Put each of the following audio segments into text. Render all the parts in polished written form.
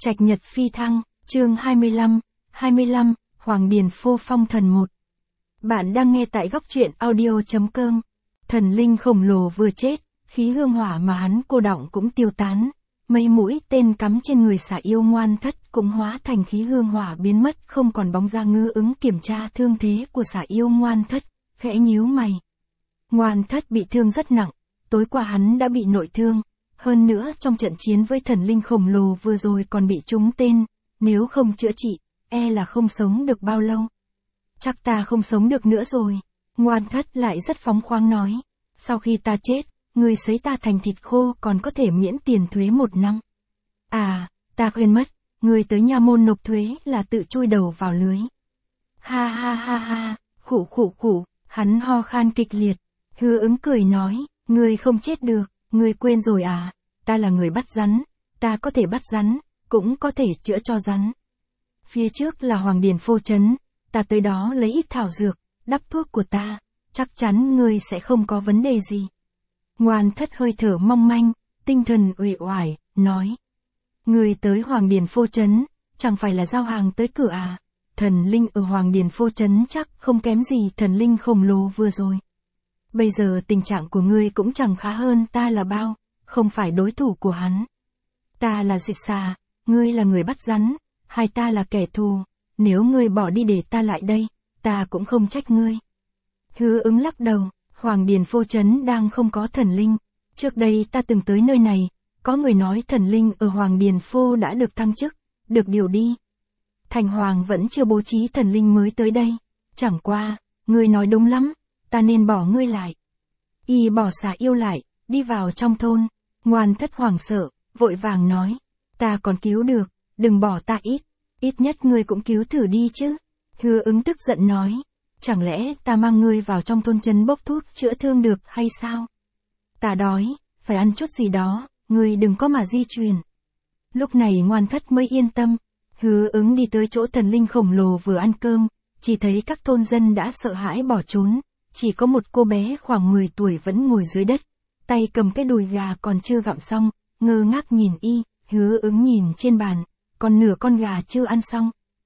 Trạch Nhật Phi Thăng, chương 25, Hoàng Điền Phô Phong Thần 1. Bạn đang nghe tại góc truyện audio.com. Thần linh khổng lồ vừa chết, khí hương hỏa mà hắn cô đọng cũng tiêu tán. Mấy mũi tên cắm trên người Xà Yêu Ngoan Thất cũng hóa thành khí hương hỏa biến mất, không còn bóng ra. Ngư Ứng kiểm tra thương thế của Xà Yêu Ngoan Thất, khẽ nhíu mày. Ngoan Thất bị thương rất nặng, tối qua hắn đã bị nội thương. Hơn nữa trong trận chiến với thần linh khổng lồ vừa rồi còn bị trúng tên, nếu không chữa trị, e là không sống được bao lâu. Chắc ta không sống được nữa rồi. Ngoan Thất lại rất phóng khoáng nói. Sau khi ta chết, người sấy ta thành thịt khô còn có thể miễn tiền thuế 1 năm. À, ta quên mất, người tới nha môn nộp thuế là tự chui đầu vào lưới. Ha ha ha ha, khụ, hắn ho khan kịch liệt. Hứa Ứng cười nói, người không chết được. Ngươi quên rồi à, ta là người bắt rắn, ta có thể bắt rắn, cũng có thể chữa cho rắn. Phía trước là Hoàng Điền Phô Trấn, ta tới đó lấy ít thảo dược, đắp thuốc của ta, chắc chắn ngươi sẽ không có vấn đề gì. Ngoan Thất hơi thở mong manh, tinh thần uể oải, nói. Ngươi tới Hoàng Điền Phô Trấn, chẳng phải là giao hàng tới cửa à, thần linh ở Hoàng Điền Phô Trấn chắc không kém gì thần linh khổng lồ vừa rồi. Bây giờ tình trạng của ngươi cũng chẳng khá hơn ta là bao, không phải đối thủ của hắn. Ta là Dịch Xà, ngươi là người bắt rắn, hai ta là kẻ thù, nếu ngươi bỏ đi để ta lại đây, ta cũng không trách ngươi. Hứa Ứng lắc đầu, Hoàng Điền Phô Trấn đang không có thần linh, trước đây ta từng tới nơi này, có người nói thần linh ở Hoàng Điền Phô đã được thăng chức, được điều đi. Thành Hoàng vẫn chưa bố trí thần linh mới tới đây, chẳng qua, ngươi nói đúng lắm. Ta nên bỏ ngươi lại. Y bỏ Xà Yêu lại, đi vào trong thôn. Ngoan Thất hoảng sợ, vội vàng nói. Ta còn cứu được, đừng bỏ ta ít nhất ngươi cũng cứu thử đi chứ. Hứa Ứng tức giận nói. Chẳng lẽ ta mang ngươi vào trong thôn trấn bốc thuốc chữa thương được hay sao? Ta đói, phải ăn chút gì đó, ngươi đừng có mà di chuyển. Lúc này Ngoan Thất mới yên tâm. Hứa Ứng đi tới chỗ thần linh khổng lồ vừa ăn cơm, chỉ thấy các thôn dân đã sợ hãi bỏ trốn. Chỉ có một cô bé khoảng 10 tuổi vẫn ngồi dưới đất, tay cầm cái đùi gà còn chưa gặm xong, ngơ ngác nhìn y. Hứa Ứng nhìn trên bàn, còn nửa con gà chưa ăn xong.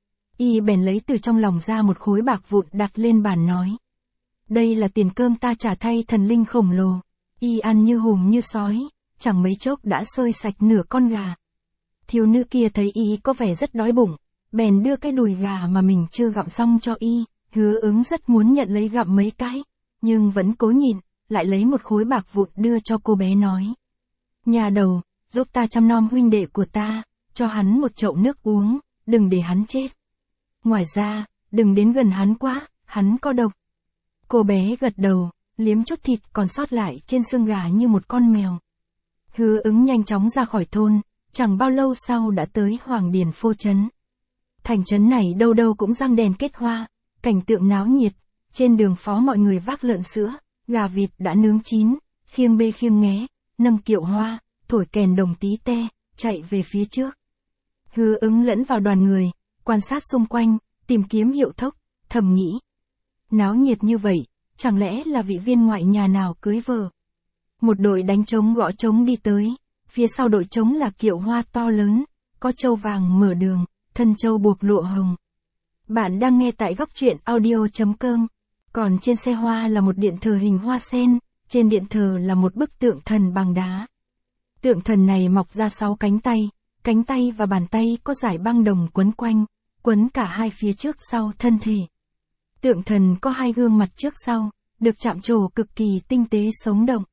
Y bèn lấy từ trong lòng ra một khối bạc vụn đặt lên bàn nói. Đây là tiền cơm ta trả thay thần linh khổng lồ. Y ăn như hùm như sói, chẳng mấy chốc đã xơi sạch nửa con gà. Thiếu nữ kia thấy y có vẻ rất đói bụng, bèn đưa cái đùi gà mà mình chưa gặm xong cho y. Hứa Ứng rất muốn nhận lấy gặm mấy cái, nhưng vẫn cố nhịn, lại lấy một khối bạc vụn đưa cho cô bé nói. Nhà đầu, giúp ta chăm nom huynh đệ của ta, cho hắn một chậu nước uống, đừng để hắn chết. Ngoài ra, đừng đến gần hắn quá, hắn có độc. Cô bé gật đầu, liếm chút thịt còn sót lại trên xương gà như một con mèo. Hứa Ứng nhanh chóng ra khỏi thôn, chẳng bao lâu sau đã tới Hoàng Điền Phô Trấn. Thành trấn này đâu đâu cũng răng đèn kết hoa. Cảnh tượng náo nhiệt, trên đường phố mọi người vác lợn sữa, gà vịt đã nướng chín, khiêng bê khiêng nghé, nâng kiệu hoa, thổi kèn đồng tí te, chạy về phía trước. Hứa Ứng lẫn vào đoàn người, quan sát xung quanh, tìm kiếm hiệu thốc, thầm nghĩ. Náo nhiệt như vậy, chẳng lẽ là vị viên ngoại nhà nào cưới vợ? Một đội đánh trống gõ trống đi tới, phía sau đội trống là kiệu hoa to lớn, có trâu vàng mở đường, thân trâu buộc lụa hồng. Bạn đang nghe tại góc truyện audio.com. Còn trên xe hoa là một điện thờ hình hoa sen, trên điện thờ là một bức tượng thần bằng đá. Tượng thần này mọc ra 6 cánh tay và bàn tay có dải băng đồng quấn quanh, quấn cả hai phía trước sau thân thể. Tượng thần có 2 gương mặt trước sau, được chạm trổ cực kỳ tinh tế sống động.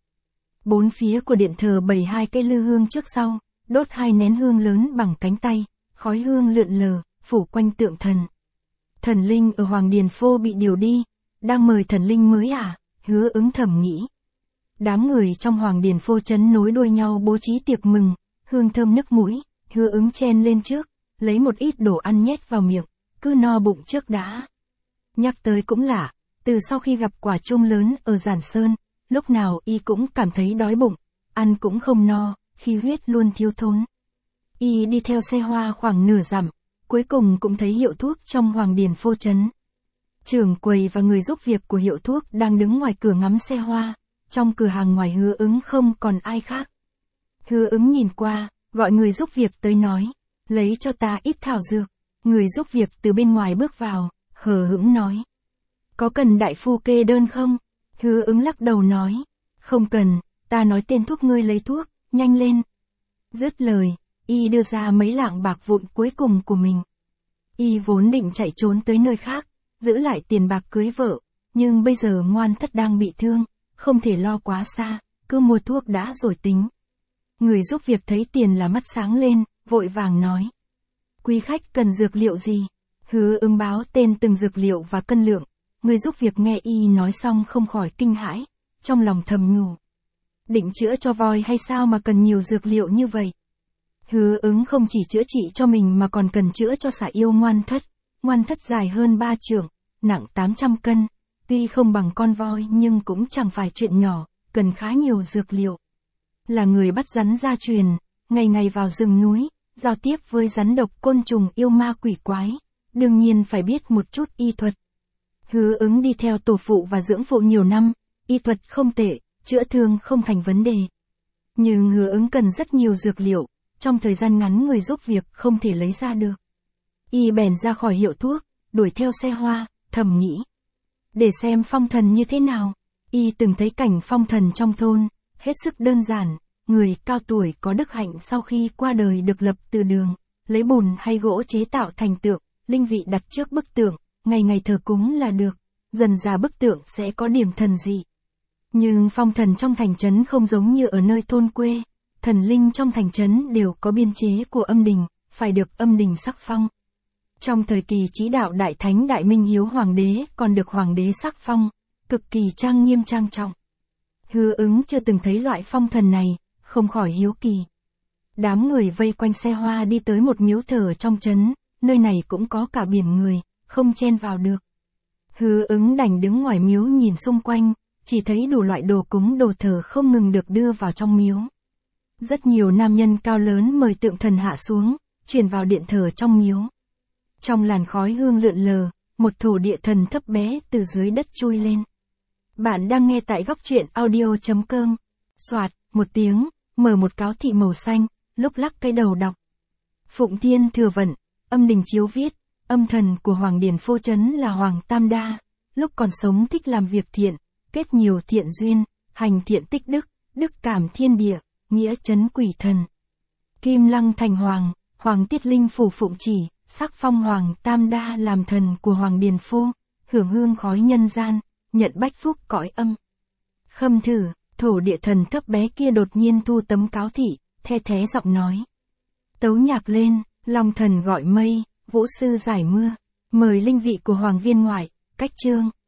4 phía của điện thờ bày 2 cây lư hương trước sau, đốt 2 nén hương lớn bằng cánh tay, khói hương lượn lờ, phủ quanh tượng thần. Thần linh ở Hoàng Điền Phô bị điều đi, đang mời thần linh mới à? Hứa Ứng thầm nghĩ. Đám người trong Hoàng Điền Phô Trấn nối đuôi nhau bố trí tiệc mừng, hương thơm nức mũi. Hứa Ứng chen lên trước, lấy một ít đồ ăn nhét vào miệng, cứ no bụng trước đã. Nhắc tới cũng lạ, từ sau khi gặp quả chum lớn ở Giản Sơn, lúc nào y cũng cảm thấy đói bụng, ăn cũng không no, khí huyết luôn thiếu thốn. Y đi theo xe hoa khoảng nửa dặm, cuối cùng cũng thấy hiệu thuốc trong Hoàng Điền Phô Trấn. Trưởng quầy và người giúp việc của hiệu thuốc đang đứng ngoài cửa ngắm xe hoa, trong cửa hàng ngoài Hứa Ứng không còn ai khác. Hứa Ứng nhìn qua, gọi người giúp việc tới nói, Lấy cho ta ít thảo dược. Người giúp việc từ bên ngoài bước vào, hờ hững nói. Có cần đại phu kê đơn không? Hứa Ứng lắc đầu nói. Không cần, ta nói tên thuốc ngươi lấy thuốc, nhanh lên. Dứt lời, y đưa ra mấy lạng bạc vụn cuối cùng của mình. Y vốn định chạy trốn tới nơi khác, giữ lại tiền bạc cưới vợ, nhưng bây giờ Ngoan Thất đang bị thương, không thể lo quá xa, cứ mua thuốc đã rồi tính. Người giúp việc thấy tiền là mắt sáng lên, vội vàng nói. Quý khách cần dược liệu gì? Hứa Ứng báo tên từng dược liệu và cân lượng. Người giúp việc nghe y nói xong không khỏi kinh hãi, trong lòng thầm nhủ. Định chữa cho voi hay sao mà cần nhiều dược liệu như vậy? Hứa Ứng không chỉ chữa trị cho mình mà còn cần chữa cho xả yêu Ngoan Thất. Ngoan Thất dài hơn 3 trượng, nặng 800 cân. Tuy không bằng con voi nhưng cũng chẳng phải chuyện nhỏ, cần khá nhiều dược liệu. Là người bắt rắn gia truyền, ngày ngày vào rừng núi, giao tiếp với rắn độc côn trùng yêu ma quỷ quái, đương nhiên phải biết một chút y thuật. Hứa Ứng đi theo tổ phụ và dưỡng phụ nhiều năm, y thuật không tệ, chữa thương không thành vấn đề. Nhưng Hứa Ứng cần rất nhiều dược liệu, trong thời gian ngắn người giúp việc không thể lấy ra được. Y bèn ra khỏi hiệu thuốc, đuổi theo xe hoa, thầm nghĩ. Để xem phong thần như thế nào. Y từng thấy cảnh phong thần trong thôn, hết sức đơn giản, người cao tuổi có đức hạnh sau khi qua đời được lập từ đường, lấy bùn hay gỗ chế tạo thành tượng, linh vị đặt trước bức tượng, ngày ngày thờ cúng là được, dần ra bức tượng sẽ có điểm thần dị. Nhưng phong thần trong thành trấn không giống như ở nơi thôn quê, thần linh trong thành trấn đều có biên chế của âm đình, phải được âm đình sắc phong. Trong thời kỳ chí đạo Đại Thánh Đại Minh Hiếu Hoàng đế còn được Hoàng đế sắc phong, cực kỳ trang nghiêm trang trọng. Hứa Ứng chưa từng thấy loại phong thần này, không khỏi hiếu kỳ. Đám người vây quanh xe hoa đi tới một miếu thờ trong trấn, nơi này cũng có cả biển người, không chen vào được. Hứa Ứng đành đứng ngoài miếu nhìn xung quanh, chỉ thấy đủ loại đồ cúng đồ thờ không ngừng được đưa vào trong miếu. Rất nhiều nam nhân cao lớn mời tượng thần hạ xuống, chuyển vào điện thờ trong miếu. Trong làn khói hương lượn lờ, một thổ địa thần thấp bé từ dưới đất chui lên. Bạn đang nghe tại góc truyện audio.com. Soạt, một tiếng, mở một cáo thị màu xanh, lúc lắc cái đầu đọc. Phụng Thiên Thừa Vận, âm đình chiếu viết, âm thần của Hoàng Điền Phô Trấn là Hoàng Tam Đa, lúc còn sống thích làm việc thiện, kết nhiều thiện duyên, hành thiện tích đức, đức cảm thiên địa, nghĩa trấn quỷ thần. Kim Lăng thành hoàng, Hoàng Tiết Linh phủ phụng chỉ, sắc phong Hoàng Tam Đa làm thần của Hoàng Điền Phô, hưởng hương khói nhân gian, nhận bách phúc cõi âm. Khâm thử, thổ địa thần thấp bé kia đột nhiên thu tấm cáo thị, the thé giọng nói. Tấu nhạc lên, Long thần gọi mây, vũ sư giải mưa, mời linh vị của Hoàng viên ngoại, cách chương.